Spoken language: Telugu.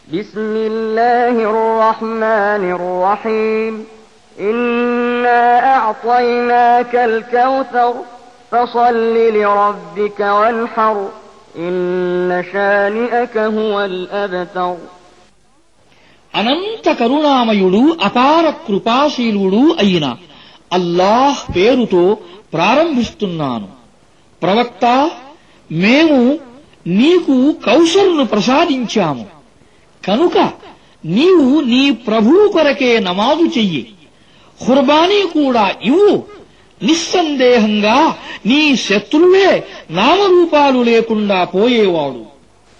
بسم الله الرحمن الرحيم إنا أعطيناك الكوثر فصل لربك وانحر إن شانئك هو الأبتر. అనంత కరుణామయుడు అపార కృపాశీలుడు అయిన అల్లాహ్ పేరుతో ప్రారంభిస్తున్నాను. ప్రవక్త, మేము నీకు కౌసర్ను ప్రసాదించాము కనుక నీవు నీ ప్రభువు కొరకే నమాజు చెయ్యి. ఖుర్బానీ కూడా ఇవ్వు. నిస్సందేహంగా నీ శత్రువే నామరూపాలు లేకుండా పోయేవాడు.